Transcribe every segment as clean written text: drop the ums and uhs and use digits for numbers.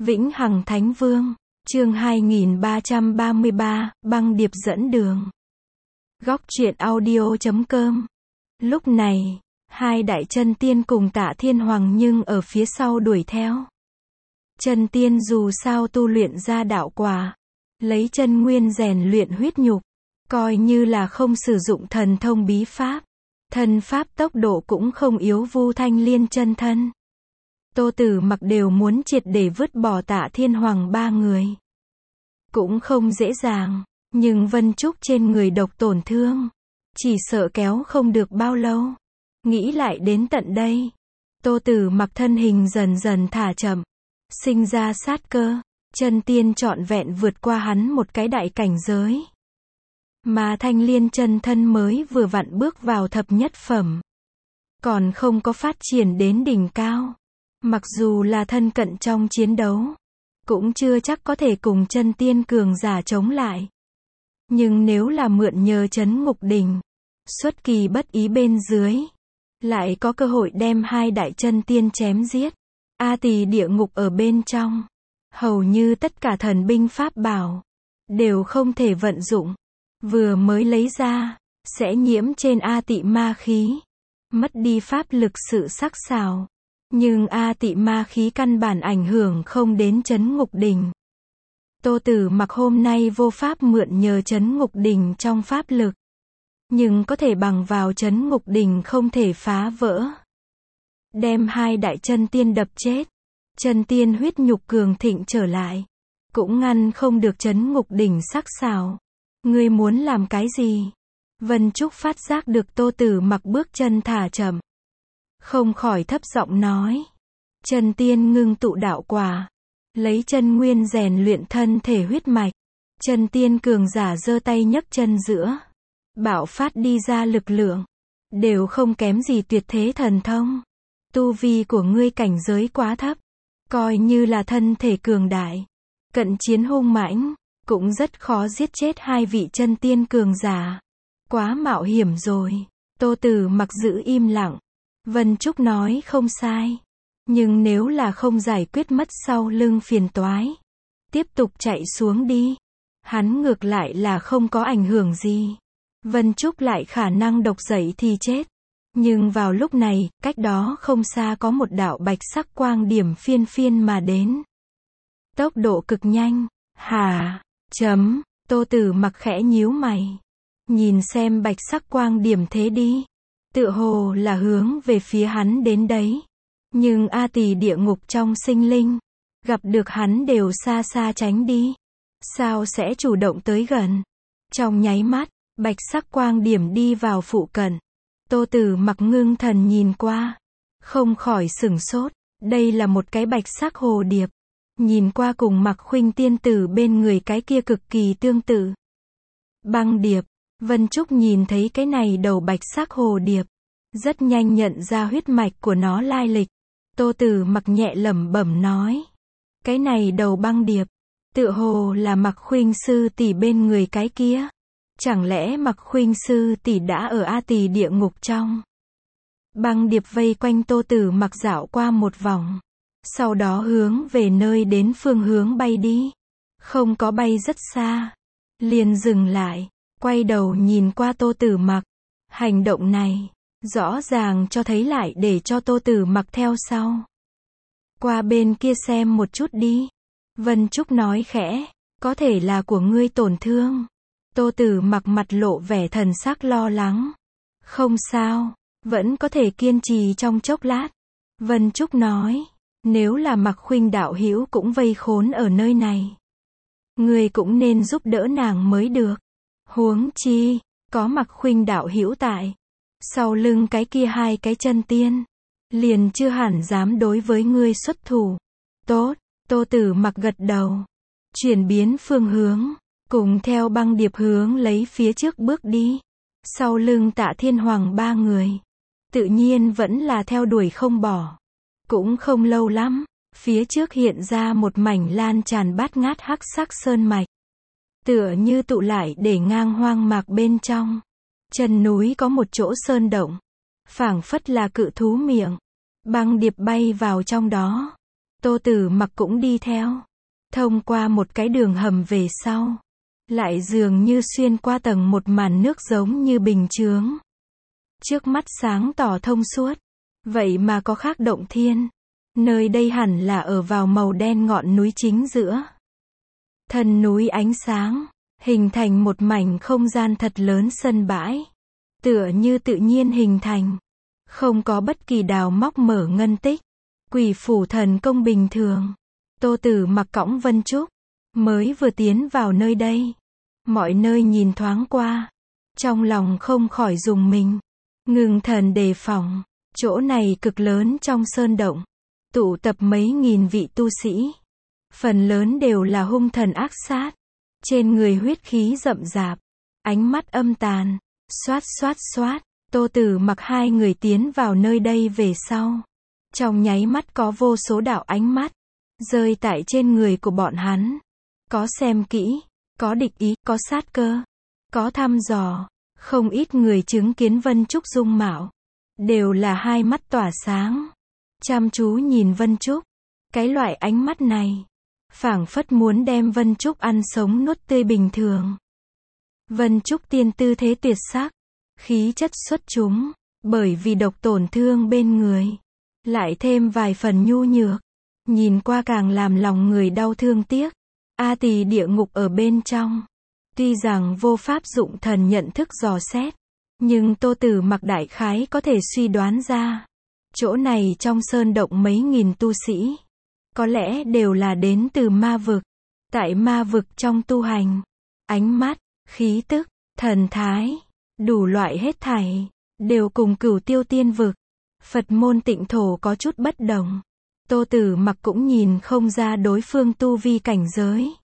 Vĩnh Hằng Thánh Vương, chương 2333, băng điệp dẫn đường. Góc truyện audio.com. Lúc này, hai đại chân tiên cùng Tạ Thiên Hoàng nhưng ở phía sau đuổi theo. Chân tiên dù sao tu luyện ra đạo quả, lấy chân nguyên rèn luyện huyết nhục, coi như là không sử dụng thần thông bí pháp, thân pháp tốc độ cũng không yếu Vu Thanh Liên chân thân. Tô Tử Mặc đều muốn triệt để vứt bỏ Tạ Thiên Hoàng ba người. Cũng không dễ dàng, nhưng Vân Trúc trên người độc tổn thương, chỉ sợ kéo không được bao lâu. Nghĩ lại đến tận đây, Tô Tử Mặc thân hình dần dần thả chậm, sinh ra sát cơ, chân tiên trọn vẹn vượt qua hắn một cái đại cảnh giới. Mà Thanh Liên chân thân mới vừa vặn bước vào thập nhất phẩm, còn không có phát triển đến đỉnh cao. Mặc dù là thân cận trong chiến đấu, cũng chưa chắc có thể cùng chân tiên cường giả chống lại. Nhưng nếu là mượn nhờ Chấn Ngục Đỉnh, xuất kỳ bất ý bên dưới, lại có cơ hội đem hai đại chân tiên chém giết. A Tỳ địa ngục ở bên trong, hầu như tất cả thần binh pháp bảo đều không thể vận dụng. Vừa mới lấy ra, sẽ nhiễm trên A Tị ma khí, mất đi pháp lực sự sắc sảo. Nhưng A Tị ma khí căn bản ảnh hưởng không đến Chấn Ngục Đỉnh. Tô Tử Mặc hôm nay vô pháp mượn nhờ Chấn Ngục Đỉnh trong pháp lực, nhưng có thể bằng vào Chấn Ngục Đỉnh không thể phá vỡ, đem hai đại chân tiên đập chết. Chân tiên huyết nhục cường thịnh trở lại, cũng ngăn không được Chấn Ngục Đỉnh sắc sảo. Ngươi muốn làm cái gì? Vân Trúc phát giác được Tô Tử Mặc bước chân thả chậm, không khỏi thấp giọng nói. Chân tiên ngưng tụ đạo quả, lấy chân nguyên rèn luyện thân thể huyết mạch. Chân tiên cường giả giơ tay nhấc chân giữa, bạo phát đi ra lực lượng, đều không kém gì tuyệt thế thần thông. Tu vi của ngươi cảnh giới quá thấp, coi như là thân thể cường đại, cận chiến hung mãnh, cũng rất khó giết chết hai vị chân tiên cường giả. Quá mạo hiểm rồi. Tô Tử Mặc giữ im lặng. Vân Trúc nói không sai, nhưng nếu là không giải quyết mất sau lưng phiền toái, tiếp tục chạy xuống đi, hắn ngược lại là không có ảnh hưởng gì. Vân Trúc lại khả năng độc dậy thì chết. Nhưng vào lúc này, cách đó không xa có một đạo bạch sắc quang điểm phiên phiên mà đến. Tốc độ cực nhanh. Hả? Tô Tử Mặc khẽ nhíu mày, nhìn xem bạch sắc quang điểm thế đi, tựa hồ là hướng về phía hắn đến đấy. Nhưng A Tỳ địa ngục trong sinh linh, gặp được hắn đều xa xa tránh đi, sao sẽ chủ động tới gần. Trong nháy mắt, bạch sắc quang điểm đi vào phụ cận. Tô Tử Mặc ngưng thần nhìn qua, không khỏi sửng sốt. Đây là một cái bạch sắc hồ điệp, nhìn qua cùng Mặc Khuynh tiên tử bên người cái kia cực kỳ tương tự. Băng điệp. Vân Trúc nhìn thấy cái này đầu bạch sắc hồ điệp, rất nhanh nhận ra huyết mạch của nó lai lịch. Tô Tử Mặc nhẹ lẩm bẩm nói, cái này đầu băng điệp, tựa hồ là Mặc Khuynh sư tỷ bên người cái kia. Chẳng lẽ Mặc Khuynh sư tỷ đã ở A Tỳ địa ngục trong? Băng điệp vây quanh Tô Tử Mặc dạo qua một vòng, sau đó hướng về nơi đến phương hướng bay đi. Không có bay rất xa, liền dừng lại, quay đầu nhìn qua Tô Tử Mặc. Hành động này, rõ ràng cho thấy lại để cho Tô Tử Mặc theo sau. Qua bên kia xem một chút đi. Vân Trúc nói khẽ, có thể là của ngươi tổn thương. Tô Tử Mặc mặt lộ vẻ thần sắc lo lắng. Không sao, vẫn có thể kiên trì trong chốc lát. Vân Trúc nói, nếu là Mặc Khuynh đạo hữu cũng vây khốn ở nơi này, ngươi cũng nên giúp đỡ nàng mới được. Huống chi, có Mặc Khuynh đạo hữu tại, sau lưng cái kia hai cái chân tiên, liền chưa hẳn dám đối với ngươi xuất thủ. Tốt. Tô Tử Mặc gật đầu, chuyển biến phương hướng, cùng theo băng điệp hướng lấy phía trước bước đi. Sau lưng Tạ Thiên Hoàng ba người, tự nhiên vẫn là theo đuổi không bỏ. Cũng không lâu lắm, phía trước hiện ra một mảnh lan tràn bát ngát hắc sắc sơn mạch, tựa như tụ lại để ngang hoang mạc bên trong. Chân núi có một chỗ sơn động, phảng phất là cự thú miệng. Băng điệp bay vào trong đó, Tô Tử Mặc cũng đi theo. Thông qua một cái đường hầm về sau. Lại dường như xuyên qua tầng một màn nước giống như bình chướng. Trước mắt sáng tỏ thông suốt. Vậy mà có khác động thiên. Nơi đây hẳn là ở vào màu đen ngọn núi chính giữa. Thân núi ánh sáng, hình thành một mảnh không gian thật lớn sân bãi. Tựa như tự nhiên hình thành. Không có bất kỳ đào móc mở ngân tích. Quỷ phủ thần công bình thường. Tô Tử Mặc cõng Vân Trúc. Mới vừa tiến vào nơi đây. Mọi nơi nhìn thoáng qua. Trong lòng không khỏi rùng mình. Ngừng thần đề phòng. Chỗ này cực lớn trong sơn động. Tụ tập mấy nghìn vị tu sĩ. Phần lớn đều là hung thần ác sát. Trên người huyết khí rậm rạp. Ánh mắt âm tàn. Xoát xoát xoát. Tô Tử Mặc hai người tiến vào nơi đây về sau. Trong nháy mắt có vô số đạo ánh mắt. Rơi tại trên người của bọn hắn. Có xem kỹ. Có địch ý. Có sát cơ. Có thăm dò. Không ít người chứng kiến Vân Trúc dung mạo. Đều là hai mắt tỏa sáng. Chăm chú nhìn Vân Trúc. Cái loại ánh mắt này. Phảng phất muốn đem Vân Trúc ăn sống nuốt tươi bình thường. Vân Trúc tiên tư thế tuyệt sắc. Khí chất xuất chúng. Bởi vì độc tổn thương bên người. Lại thêm vài phần nhu nhược. Nhìn qua càng làm lòng người đau thương tiếc. A Tỳ địa ngục ở bên trong. Tuy rằng vô pháp dụng thần nhận thức dò xét. Nhưng Tô Tử Mặc đại khái có thể suy đoán ra. Chỗ này trong sơn động mấy nghìn tu sĩ. Có lẽ đều là đến từ ma vực. Tại ma vực trong tu hành. Ánh mắt, khí tức, thần thái. Đủ loại hết thảy. Đều cùng Cửu Tiêu Tiên vực. Phật môn Tịnh thổ có chút bất đồng. Tô Tử Mặc cũng nhìn không ra đối phương tu vi cảnh giới.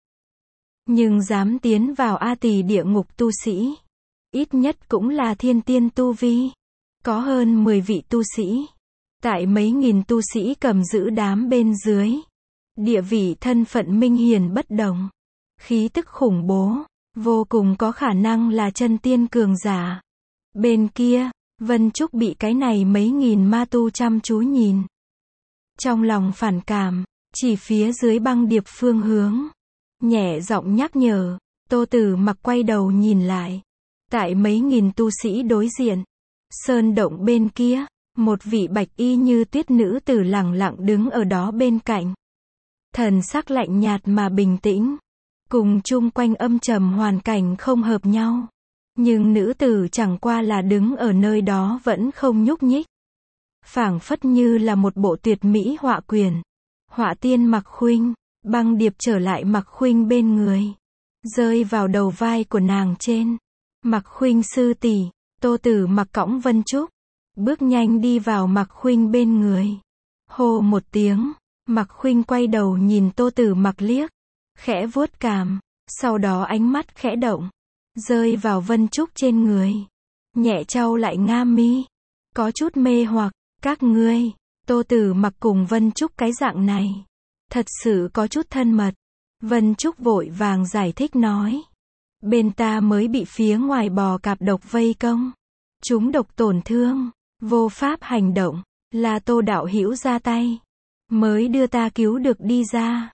Nhưng dám tiến vào A Tỳ địa ngục tu sĩ. Ít nhất cũng là thiên tiên tu vi. Có hơn 10 vị tu sĩ. Tại mấy nghìn tu sĩ cầm giữ đám bên dưới. Địa vị thân phận minh hiển bất đồng. Khí tức khủng bố. Vô cùng có khả năng là chân tiên cường giả. Bên kia, Vân Trúc bị cái này mấy nghìn ma tu chăm chú nhìn. Trong lòng phản cảm, chỉ phía dưới băng điệp phương hướng. Nhẹ giọng nhắc nhở, Tô Tử Mặc quay đầu nhìn lại. Tại mấy nghìn tu sĩ đối diện. Sơn động bên kia, một vị bạch y như tuyết nữ tử lẳng lặng đứng ở đó bên cạnh. Thần sắc lạnh nhạt mà bình tĩnh. Cùng chung quanh âm trầm hoàn cảnh không hợp nhau. Nhưng nữ tử chẳng qua là đứng ở nơi đó vẫn không nhúc nhích. Phảng phất như là một bộ tuyệt mỹ họa quyển. Họa tiên Mặc Khuynh, băng điệp trở lại Mặc Khuynh bên người. Rơi vào đầu vai của nàng trên. Mặc Khuynh sư tỷ, Tô Tử Mặc cõng Vân Trúc. Bước nhanh đi vào Mặc Khuynh bên người. Hô một tiếng, Mặc Khuynh quay đầu nhìn Tô Tử Mặc liếc. Khẽ vuốt cằm, sau đó ánh mắt khẽ động. Rơi vào Vân Trúc trên người. Nhẹ chau lại nga mi. Có chút mê hoặc, các ngươi, Tô Tử Mặc cùng Vân Trúc cái dạng này. Thật sự có chút thân mật. Vân Trúc vội vàng giải thích nói. Bên ta mới bị phía ngoài bò cạp độc vây công. Chúng độc tổn thương. Vô pháp hành động. Là Tô đạo hữu ra tay. Mới đưa ta cứu được đi ra.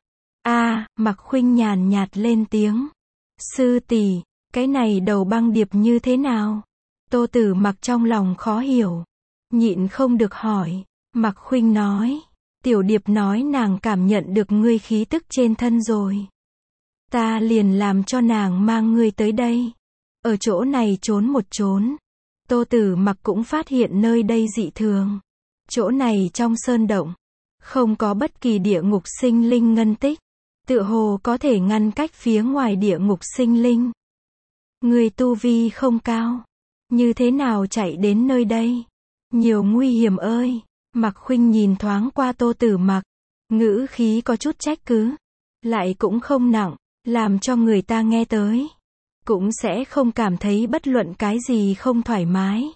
Mặc Khuynh nhàn nhạt lên tiếng. Sư tỷ, cái này đầu băng điệp như thế nào? Tô Tử Mặc trong lòng khó hiểu. Nhịn không được hỏi. Mặc Khuynh nói. Tiểu điệp nói nàng cảm nhận được ngươi khí tức trên thân rồi. Ta liền làm cho nàng mang ngươi tới đây. Ở chỗ này trốn một trốn. Tô Tử Mặc cũng phát hiện nơi đây dị thường. Chỗ này trong sơn động. Không có bất kỳ địa ngục sinh linh ngân tích. Tựa hồ có thể ngăn cách phía ngoài địa ngục sinh linh. Người tu vi không cao. Như thế nào chạy đến nơi đây? Nhiều nguy hiểm ơi. Mặc Khuynh nhìn thoáng qua Tô Tử Mặc. Ngữ khí có chút trách cứ. Lại cũng không nặng. Làm cho người ta nghe tới. Cũng sẽ không cảm thấy bất luận cái gì không thoải mái.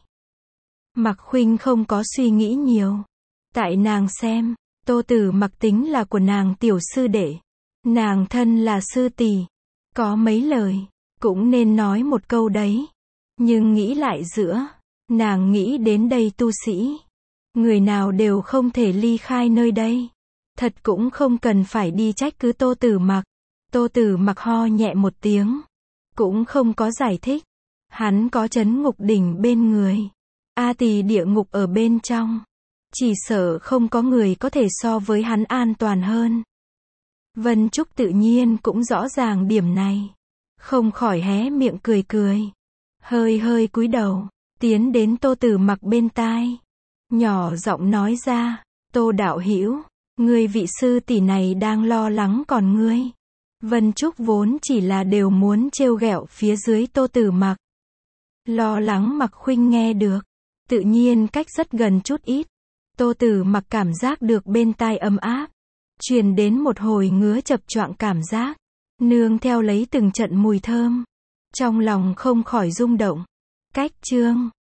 Mặc Khuynh không có suy nghĩ nhiều. Tại nàng xem, Tô Tử Mặc tính là của nàng tiểu sư đệ. Nàng thân là sư tỷ. Có mấy lời, cũng nên nói một câu đấy. Nhưng nghĩ lại giữa, nàng nghĩ đến đây tu sĩ. Người nào đều không thể ly khai nơi đây. Thật cũng không cần phải đi trách cứ Tô Tử Mặc. Tô Tử Mặc ho nhẹ một tiếng. Cũng không có giải thích. Hắn có trấn ngục đỉnh bên người. A Tỳ địa ngục ở bên trong. Chỉ sợ không có người có thể so với hắn an toàn hơn. Vân Trúc tự nhiên cũng rõ ràng điểm này. Không khỏi hé miệng cười cười. Hơi hơi cúi đầu. Tiến đến Tô Tử Mặc bên tai. Nhỏ giọng nói ra. Tô đạo hữu, ngươi vị sư tỷ này đang lo lắng còn ngươi. Vân Trúc vốn chỉ là đều muốn trêu ghẹo phía dưới Tô Tử Mặc. Lo lắng Mặc Khuynh nghe được. Tự nhiên cách rất gần chút ít. Tô Tử Mặc cảm giác được bên tai ấm áp. Truyền đến một hồi ngứa chập choạng cảm giác. Nương theo lấy từng trận mùi thơm. Trong lòng không khỏi rung động. Cách chương